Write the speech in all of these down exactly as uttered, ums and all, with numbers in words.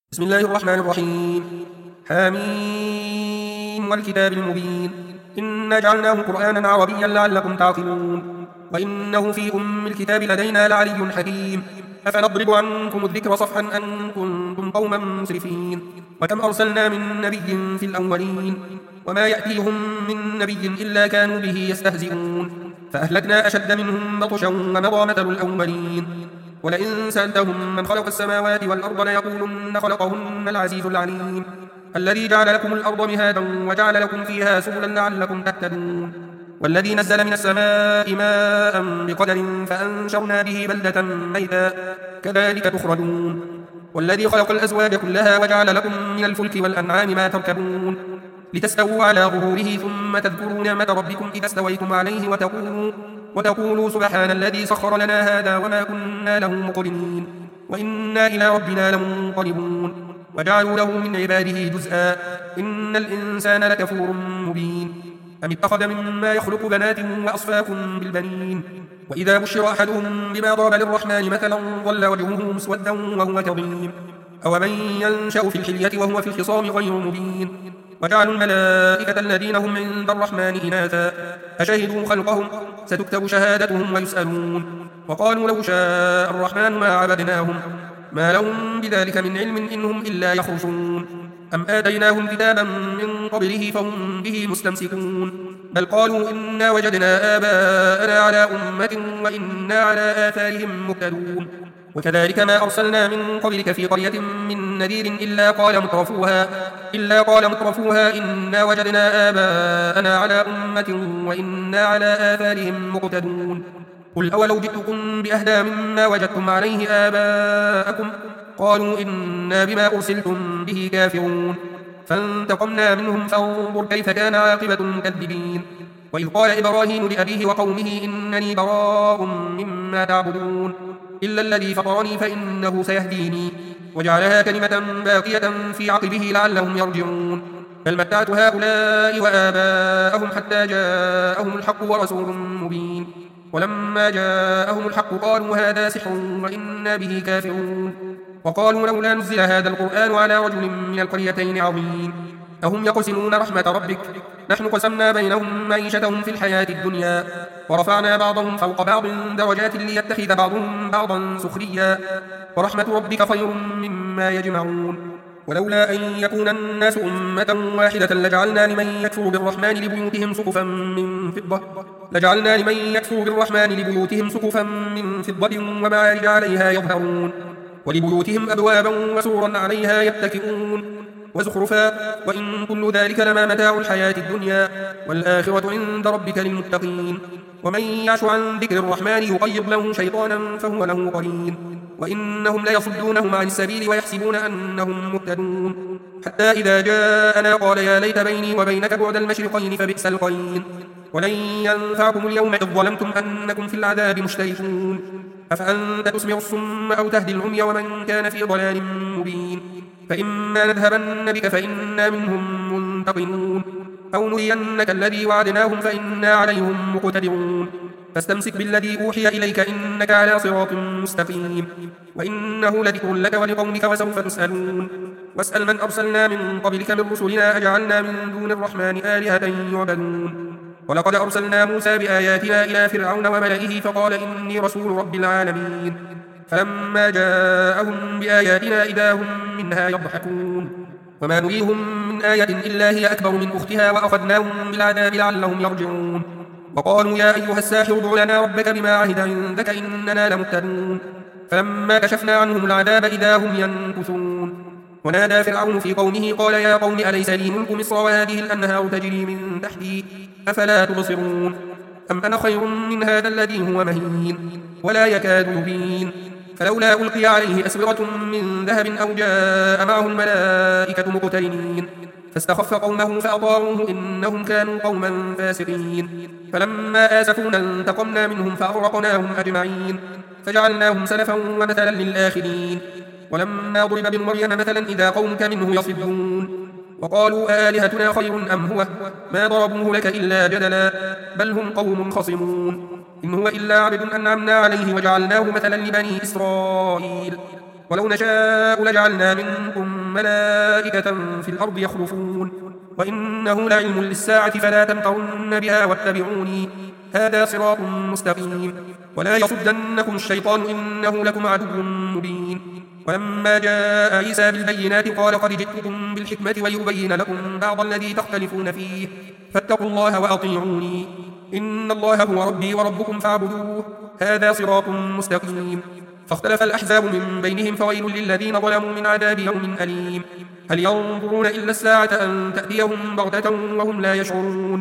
بسم الله الرحمن الرحيم. حميم والكتاب المبين إنا جعلناه قرآنا عربيا لعلكم تعقلون وإنه في أم الكتاب لدينا لعلي حكيم أفنضرب عنكم الذكر صفحا أن كنتم قوما مسرفين وكم أرسلنا من نبي في الأولين وما يأتيهم من نبي إلا كانوا به يستهزئون فأهلكنا أشد منهم بطشا ومضى مثل الأولين ولئن سألتهم من خلق السماوات والأرض ليقولن خلقهن العزيز العليم الذي جعل لكم الأرض مهادا وجعل لكم فيها سبلا لعلكم تهتدون والذي نزل من السماء ماء بقدر فأنشرنا به بلدة ميتا كذلك تخرجون والذي خلق الأزواج كلها وجعل لكم من الفلك والأنعام ما تركبون لتستووا على ظهوره ثم تذكروا نعمة ربكم إذا استويتم عليه وتقولوا وتقولوا سبحان الذي سخر لنا هذا وما كنا له مقرنين وإنا إلى ربنا لمنقلبون وجعلوا له من عباده جزءا إن الإنسان لكفور مبين أم اتخذ مما يخلق بنات وأصفاكم بالبنين وإذا بشر أحدهم بما ضرب للرحمن مثلا ظل وجهه مسودا وهو كظيم أومن ينشأ في الحلية وهو في الخصام غير مبين وجعلوا الملائكة الذين هم عند الرحمن إناثا أشهدوا خلقهم ستكتب شهادتهم ويسألون وقالوا لو شاء الرحمن ما عبدناهم ما لهم بذلك من علم إنهم إلا يخرصون أم آتيناهم كتابا من قبله فهم به مستمسكون بل قالوا إنا وجدنا آباءنا على أمة وإنا على آثارهم مهتدون وكذلك ما أرسلنا من قبلك في قرية من نذير إلا قال مترفوها إلا قال مترفوها إنا وجدنا آباءنا على أمة وإنا على آثارهم مقتدون قل أولو جئتكم بأهدى مما وجدتم عليه آباءكم قالوا إنا بما أرسلتم به كافرون فانتقمنا منهم فانظر كيف كان عاقبة المكذبين وإذ قال إبراهيم لأبيه وقومه إنني براء مما تعبدون إلا الذي فطرني فإنه سيهديني وجعلها كلمة باقية في عقبه لعلهم يرجعون بل متعت هؤلاء وآباءهم حتى جاءهم الحق ورسول مبين ولما جاءهم الحق قالوا هذا سحر وإنا به كافرون وقالوا لولا نزل هذا القرآن على رجل من القريتين عظيم أهم يقسمون رحمة ربك نحن قسمنا بينهم معيشتهم في الحياة الدنيا ورفعنا بعضهم فوق بعض درجات ليتخذ بعضهم بعضا سخريا ورحمة ربك خير مما يجمعون ولولا أن يكون الناس أمة واحدة لجعلنا لمن يكفر بالرحمن لبيوتهم سقفا من فضة لجعلنا لمن يكفر بالرحمن لبيوتهم سقفا من فضة ومعارج عليها يظهرون ولبيوتهم أبوابا وسورا عليها يتكئون وزخرفا وإن كل ذلك لما متاع الحياة الدنيا والآخرة عند ربك للمتقين ومن يعش عن ذكر الرحمن يقيض له شيطانا فهو له قرين وإنهم ليصدونهم عن السبيل ويحسبون أنهم مهتدون حتى إذا جاءنا قال يا ليت بيني وبينك بعد المشرقين فبئس القرين ولن ينفعكم اليوم إذ ظلمتم أنكم في العذاب مشتركون أفأنت تسمع الصم أو تهدي العمي ومن كان في ضلال مبين فإما نذهبن بك فإنا منهم منتقمون أو نرينك الذي وعدناهم فإنا عليهم مقتدرون فاستمسك بالذي أوحي إليك إنك على صراط مستقيم وإنه لذكر لك ولقومك وسوف تسألون واسأل من أرسلنا من قبلك من رسلنا أجعلنا من دون الرحمن آلهة يعبدون ولقد أرسلنا موسى بآياتنا إلى فرعون وملئه فقال إني رسول رب العالمين فلما جاءهم بآياتنا إذا هم منها يضحكون وما نريهم من آية إلا هي أكبر من أختها وأخذناهم بالعذاب لعلهم يرجعون وقالوا يا أيها الساحر ادع لنا ربك بما عهد عندك إننا لمهتدون فلما كشفنا عنهم العذاب إذا هم ينكثون ونادى فرعون في قومه قال يا قوم أليس لي ملك مصر وهذه الأنهار تجري من تحتي أفلا تبصرون أم أنا خير من هذا الذي هو مهين ولا يكاد يبين فلولا ألقي عليه أسورة من ذهب أو جاء معه الملائكة مقترنين فاستخف قومه فأطاعوه إنهم كانوا قوما فاسقين فلما آسفونا انتقمنا منهم فأغرقناهم أجمعين فجعلناهم سلفا ومثلا للآخرين ولما ضرب ابن مريم مثلا إذا قومك منه يصدون وقالوا آلهتنا خير أم هو ما ضربوه لك إلا جدلا بل هم قوم خصمون إن هو إلا عبد أنعمنا عليه وجعلناه مثلا لبني إسرائيل ولو نشاء لجعلنا منكم ملائكة في الأرض يخلفون وإنه لعلم للساعة فلا تمترن بها واتبعوني هذا صراط مستقيم ولا يصدنكم الشيطان إنه لكم عدو مبين ولما جاء عيسى بالبينات قال قد جئتكم بالحكمة وليبين لكم بعض الذي تختلفون فيه فاتقوا الله وأطيعوني إن الله هو ربي وربكم فاعبدوه هذا صراط مستقيم فاختلف الأحزاب من بينهم فويل للذين ظلموا من عذاب يوم أليم هل ينظرون إلا الساعة أن تأتيهم بغتة وهم لا يشعرون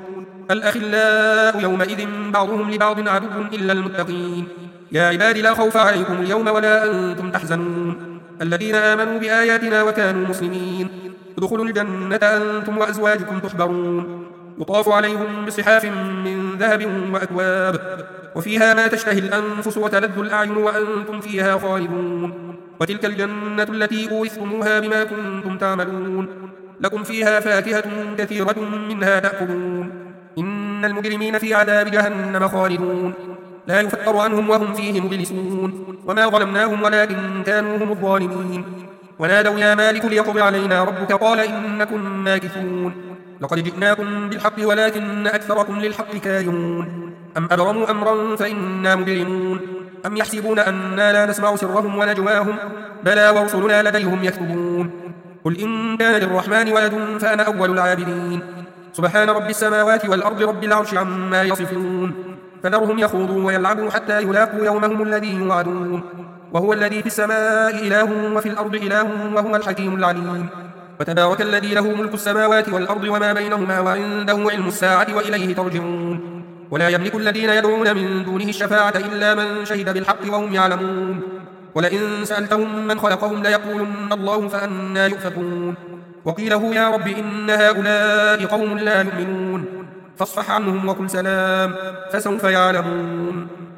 الأخلاء يومئذ بعضهم لبعض عدو إلا المتقين يا عباد لا خوف عليكم اليوم ولا أنتم تحزنون الذين آمنوا بآياتنا وكانوا مسلمين ادخلوا الجنة أنتم وأزواجكم تحبرون يطاف عليهم بصحاف من ذهب وأكواب وفيها ما تشتهي الأنفس وتلذ الأعين وأنتم فيها خالدون وتلك الجنة التي أورثتموها بما كنتم تعملون لكم فيها فاكهة كثيرة منها تأكلون إن المجرمين في عذاب جهنم خالدون لا يفتر عنهم وهم فيه مبلسون وما ظلمناهم ولكن كانوا هم الظالمين ونادوا يا مالك ليقضي علينا ربك قال إنكم ماكثون لقد جئناكم بالحق ولكن أكثركم للحق كارهون أم أبرموا أمرا فإنا مجرمون أم يحسبون أنا لا نسمع سرهم ونجواهم بلى ورسلنا لديهم يكتبون قل إن كان للرحمن ولد فأنا أول العابدين سبحان رب السماوات والأرض رب العرش عما يصفون فذرهم يخوضوا ويلعبوا حتى يلاقوا يومهم الذي يوعدون وهو الذي في السماء إله وفي الأرض إله وهو الحكيم العليم وتبارك الذي له ملك السماوات والأرض وما بينهما وعنده علم الساعة وإليه ترجعون ولا يملك الذين يدعون من دونه الشفاعة إلا من شهد بالحق وهم يعلمون ولئن سألتهم من خلقهم ليقولن الله فأنى يؤفكون وقيله يا رب إن هؤلاء قوم لا يؤمنون فاصفح عنهم وقل سلام فسوف يعلمون